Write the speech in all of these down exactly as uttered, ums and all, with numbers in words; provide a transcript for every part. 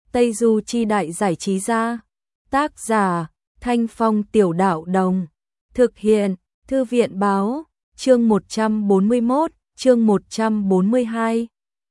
Tây Du Chi Đại Giải Trí Gia. Tác giả, Thanh Phong Tiểu Đạo Đồng. Thực hiện, Thư viện Báo. Chương một trăm bốn mươi mốt, chương một trăm bốn mươi hai.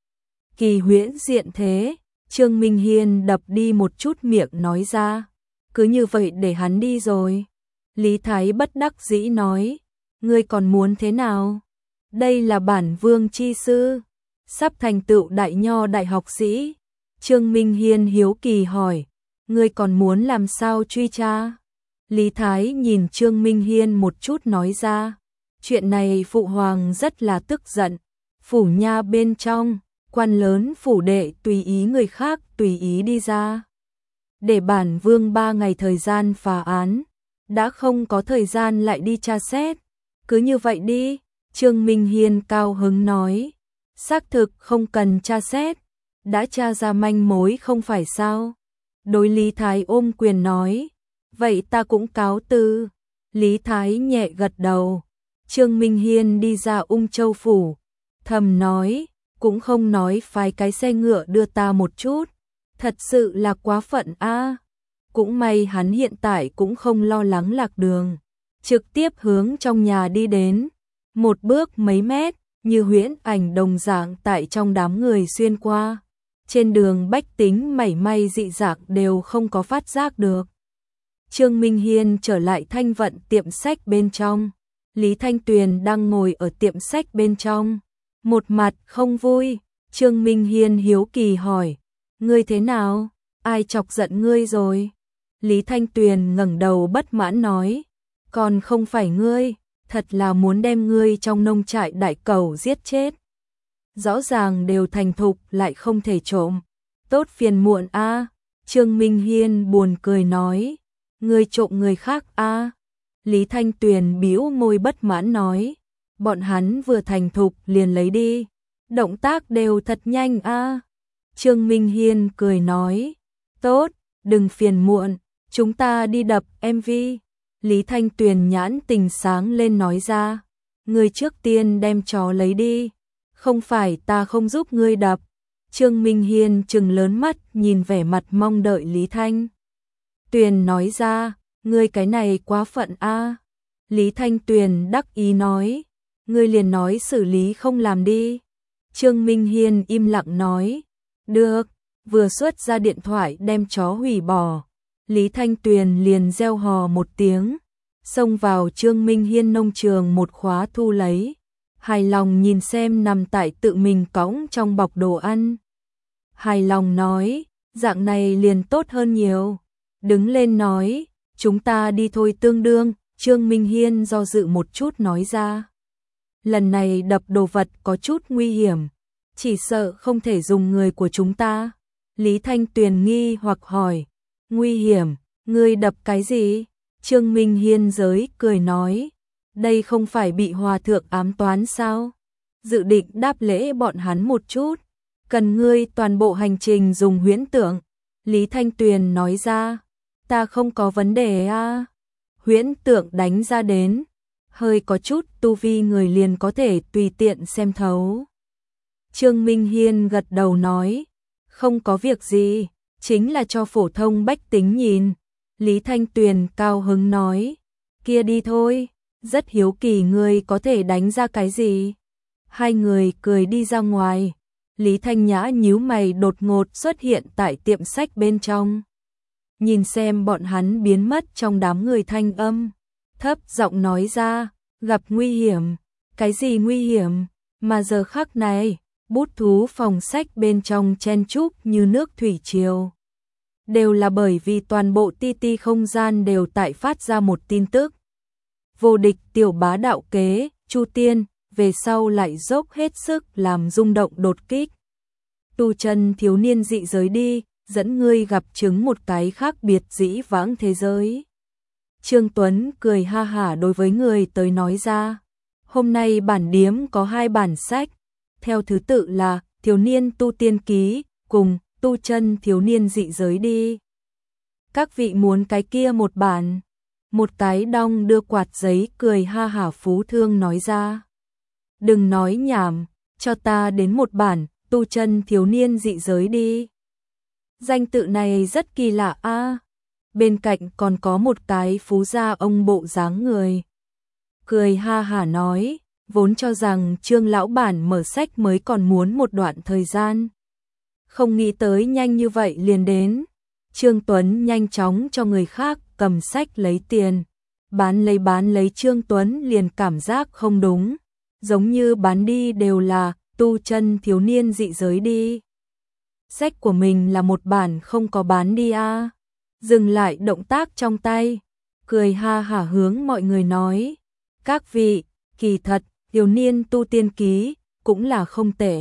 Kỳ huyễn diện thế, Trương Minh Hiên đập đi một chút miệng nói ra. Cứ như vậy để hắn đi rồi. Lý Thái bất đắc dĩ nói. Ngươi còn muốn thế nào? Đây là bản vương chi sư, sắp thành tựu đại nho đại học sĩ. Trương Minh Hiên hiếu kỳ hỏi. Ngươi còn muốn làm sao truy tra? Lý Thái nhìn Trương Minh Hiên một chút nói ra. Chuyện này phụ hoàng rất là tức giận. Phủ nha bên trong, quan lớn phủ đệ tùy ý người khác tùy ý đi ra. Để bản vương ba ngày thời gian phá án, đã không có thời gian lại đi tra xét. Cứ như vậy đi, Trương Minh Hiên cao hứng nói. Xác thực không cần tra xét, đã tra ra manh mối không phải sao? Đối Lý Thái ôm quyền nói. Vậy ta cũng cáo từ. Lý Thái nhẹ gật đầu. Trương Minh Hiên đi ra Ung Châu phủ, thầm nói, cũng không nói phái cái xe ngựa đưa ta một chút, thật sự là quá phận a. Cũng may hắn hiện tại cũng không lo lắng lạc đường, trực tiếp hướng trong nhà đi đến, một bước mấy mét, như huyễn ảnh đồng dạng tại trong đám người xuyên qua. Trên đường bách tính mảy may dị dạng đều không có phát giác được. Trương Minh Hiên trở lại Thanh Vận tiệm sách bên trong. Lý Thanh Tuyền đang ngồi ở tiệm sách bên trong, một mặt không vui. Trương Minh Hiên hiếu kỳ hỏi, ngươi thế nào? Ai chọc giận ngươi rồi? Lý Thanh Tuyền ngẩng đầu bất mãn nói, còn không phải ngươi, thật là muốn đem ngươi trong nông trại đại cẩu giết chết. Rõ ràng đều thành thục lại không thể trộm, tốt phiền muộn a. Trương Minh Hiên buồn cười nói, ngươi trộm người khác a. Lý Thanh Tuyền bĩu môi bất mãn nói, bọn hắn vừa thành thục liền lấy đi, động tác đều thật nhanh a. Trương Minh Hiên cười nói, tốt, đừng phiền muộn, chúng ta đi đập em vê. Lý Thanh Tuyền nhãn tình sáng lên nói ra, ngươi trước tiên đem chó lấy đi, không phải ta không giúp ngươi đập. Trương Minh Hiên trừng lớn mắt nhìn vẻ mặt mong đợi Lý Thanh Tuyền nói ra, ngươi cái này quá phận a. Lý Thanh Tuyền đắc ý nói, ngươi liền nói xử lý không làm đi. Trương Minh Hiên im lặng nói, được, vừa xuất ra điện thoại đem chó hủy bỏ. Lý Thanh Tuyền liền reo hò một tiếng, xông vào Trương Minh Hiên nông trường một khóa thu lấy, hài lòng nhìn xem nằm tại tự mình cõng trong bọc đồ ăn. Hài lòng nói, dạng này liền tốt hơn nhiều. Đứng lên nói, chúng ta đi thôi tương đương. Trương Minh Hiên do dự một chút nói ra, lần này đập đồ vật có chút nguy hiểm, chỉ sợ không thể dùng người của chúng ta. Lý Thanh Tuyền nghi hoặc hỏi, nguy hiểm, ngươi đập cái gì? Trương Minh Hiên giới cười nói, đây không phải bị hòa thượng ám toán sao? Dự định đáp lễ bọn hắn một chút, cần ngươi toàn bộ hành trình dùng huyễn tượng. Lý Thanh Tuyền nói ra, ta không có vấn đề a. Huyễn tượng đánh ra đến, hơi có chút tu vi người liền có thể tùy tiện xem thấu. Trương Minh Hiên gật đầu nói, không có việc gì, chính là cho phổ thông bách tính nhìn. Lý Thanh Tuyền cao hứng nói, kia đi thôi, rất hiếu kỳ ngươi có thể đánh ra cái gì. Hai người cười đi ra ngoài. Lý Thanh Nhã nhíu mày đột ngột xuất hiện tại tiệm sách bên trong. Nhìn xem bọn hắn biến mất trong đám người, thanh âm thấp giọng nói ra, gặp nguy hiểm. Cái gì nguy hiểm? Mà giờ khắc này, bút thú phòng sách bên trong chen chúc như nước thủy triều. Đều là bởi vì toàn bộ ti ti không gian đều tại phát ra một tin tức. Vô địch tiểu bá đạo kế, Chu Tiên, về sau lại dốc hết sức làm rung động đột kích. Tu chân thiếu niên dị giới đi, dẫn ngươi gặp chứng một cái khác biệt dĩ vãng thế giới. Trương Tuấn cười ha hả đối với người tới nói ra, hôm nay bản điếm có hai bản sách, theo thứ tự là Thiếu niên tu tiên ký cùng Tu chân thiếu niên dị giới đi. Các vị muốn cái kia một bản? Một cái đong đưa quạt giấy cười ha hả phú thương nói ra. Đừng nói nhảm, cho ta đến một bản Tu chân thiếu niên dị giới đi. Danh tự này rất kỳ lạ a. Bên cạnh còn có một cái phú gia ông bộ dáng người. Cười ha hả nói, vốn cho rằng Trương lão bản mở sách mới còn muốn một đoạn thời gian. Không nghĩ tới nhanh như vậy liền đến. Trương Tuấn nhanh chóng cho người khác cầm sách lấy tiền. Bán lấy bán lấy Trương Tuấn liền cảm giác không đúng. Giống như bán đi đều là tu chân thiếu niên dị giới đi. Sách của mình là một bản không có bán đi a. Dừng lại động tác trong tay. Cười ha hả hướng mọi người nói. Các vị, kỳ thật, thiếu niên tu tiên ký, cũng là không tệ.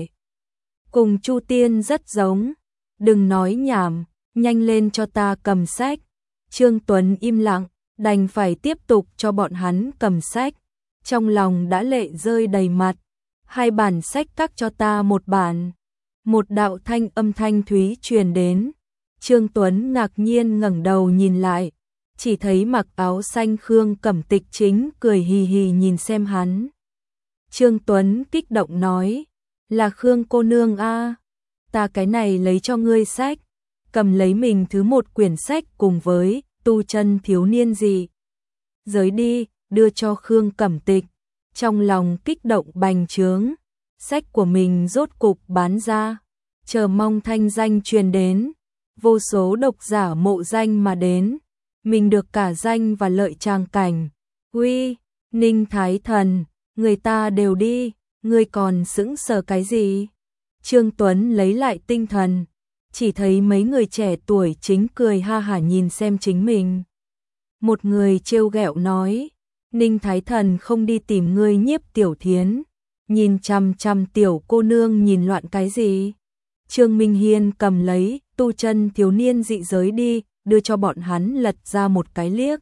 Cùng Chu Tiên rất giống. Đừng nói nhảm, nhanh lên cho ta cầm sách. Trương Tuấn im lặng, đành phải tiếp tục cho bọn hắn cầm sách. Trong lòng đã lệ rơi đầy mặt. Hai bản sách cắt cho ta một bản. Một đạo thanh âm thanh thúy truyền đến. Trương Tuấn ngạc nhiên ngẩng đầu nhìn lại. Chỉ thấy mặc áo xanh Khương Cẩm Tịch chính cười hì hì nhìn xem hắn. Trương Tuấn kích động nói. Là Khương cô nương a, ta cái này lấy cho ngươi sách. Cầm lấy mình thứ một quyển sách cùng với tu chân thiếu niên gì. Giới đi, đưa cho Khương Cẩm Tịch. Trong lòng kích động bành trướng. Sách của mình rốt cục bán ra. Chờ mong thanh danh truyền đến. Vô số độc giả mộ danh mà đến. Mình được cả danh và lợi trang cảnh. Uy, Ninh Thái Thần, người ta đều đi, ngươi còn sững sờ cái gì? Trương Tuấn lấy lại tinh thần, chỉ thấy mấy người trẻ tuổi chính cười ha hả nhìn xem chính mình. Một người trêu ghẹo nói, Ninh Thái Thần không đi tìm ngươi Nhiếp Tiểu Thiến, nhìn chằm chằm tiểu cô nương nhìn loạn cái gì? Trương Minh Hiên cầm lấy tu chân thiếu niên dị giới đi, đưa cho bọn hắn lật ra một cái liếc.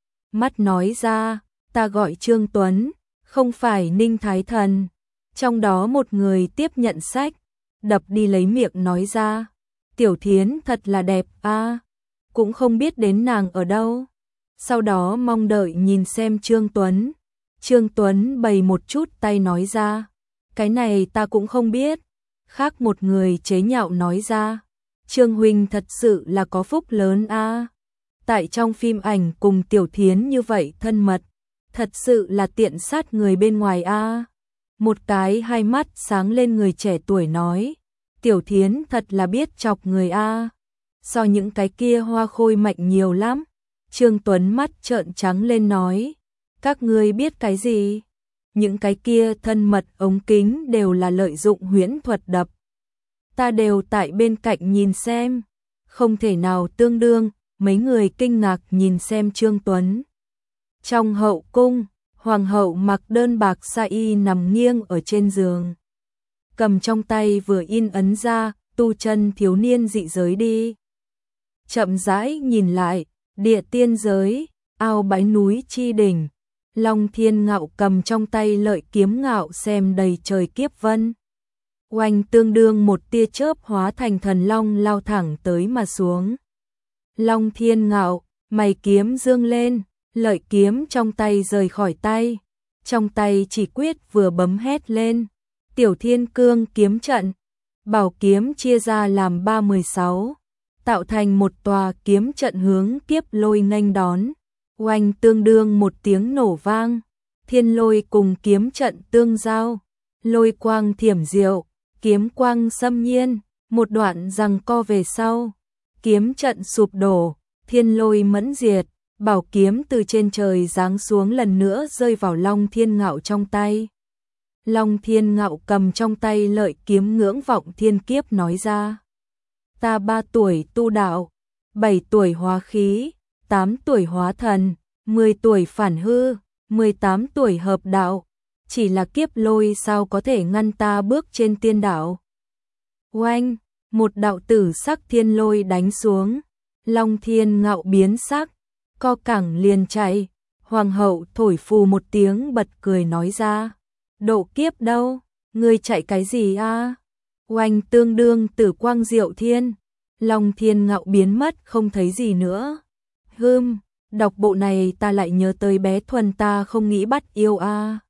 Mắt nói ra, ta gọi Trương Tuấn, không phải Ninh Thái Thần. Trong đó một người tiếp nhận sách, đập đi lấy miệng nói ra. Tiểu Thiến thật là đẹp a, cũng không biết đến nàng ở đâu. Sau đó mong đợi nhìn xem Trương Tuấn. Trương Tuấn bày một chút tay nói ra. Cái này ta cũng không biết. Khác một người chế nhạo nói ra. Trương huynh thật sự là có phúc lớn a. Tại trong phim ảnh cùng Tiểu Thiến như vậy thân mật, thật sự là tiện sát người bên ngoài a. Một cái hai mắt sáng lên người trẻ tuổi nói, Tiểu Thiến thật là biết chọc người a. So những cái kia hoa khôi mạnh nhiều lắm. Trương Tuấn mắt trợn trắng lên nói, các ngươi biết cái gì? Những cái kia thân mật ống kính đều là lợi dụng huyễn thuật đập. Ta đều tại bên cạnh nhìn xem, không thể nào tương đương. Mấy người kinh ngạc nhìn xem Trương Tuấn. Trong hậu cung, hoàng hậu mặc đơn bạc sa y nằm nghiêng ở trên giường, cầm trong tay vừa in ấn ra tu chân thiếu niên dị giới đi. Chậm rãi nhìn lại, địa tiên giới, ao bãi núi chi đỉnh, Long Thiên Ngạo cầm trong tay lợi kiếm ngạo xem đầy trời kiếp vân. Oanh, tương đương một tia chớp hóa thành thần long lao thẳng tới mà xuống. Long Thiên Ngạo, mày kiếm dương lên, lợi kiếm trong tay rời khỏi tay. Trong tay chỉ quyết vừa bấm hét lên. Tiểu Thiên Cương kiếm trận. Bảo kiếm chia ra làm ba mươi sáu. Tạo thành một tòa kiếm trận hướng kiếp lôi nghênh đón. Oanh, tương đương một tiếng nổ vang. Thiên lôi cùng kiếm trận tương giao. Lôi quang thiểm diệu, kiếm quang xâm nhiên. Một đoạn giằng co về sau. Kiếm trận sụp đổ, thiên lôi mẫn diệt, bảo kiếm từ trên trời giáng xuống lần nữa rơi vào Long Thiên Ngạo trong tay. Long Thiên Ngạo cầm trong tay lợi kiếm ngưỡng vọng thiên kiếp nói ra. Ta ba tuổi tu đạo, bảy tuổi hóa khí, tám tuổi hóa thần, mười tuổi phản hư, mười tám tuổi hợp đạo. Chỉ là kiếp lôi sao có thể ngăn ta bước trên tiên đạo. Oanh! Một đạo tử sắc thiên lôi đánh xuống, Long Thiên Ngạo biến sắc, co cẳng liền chạy. Hoàng hậu thổi phù một tiếng bật cười nói ra, độ kiếp đâu, ngươi chạy cái gì a? Oanh, tương đương tử quang diệu thiên, Long Thiên Ngạo biến mất không thấy gì nữa. Hừm, đọc bộ này ta lại nhớ tới bé Thuần ta không nghĩ bắt yêu a.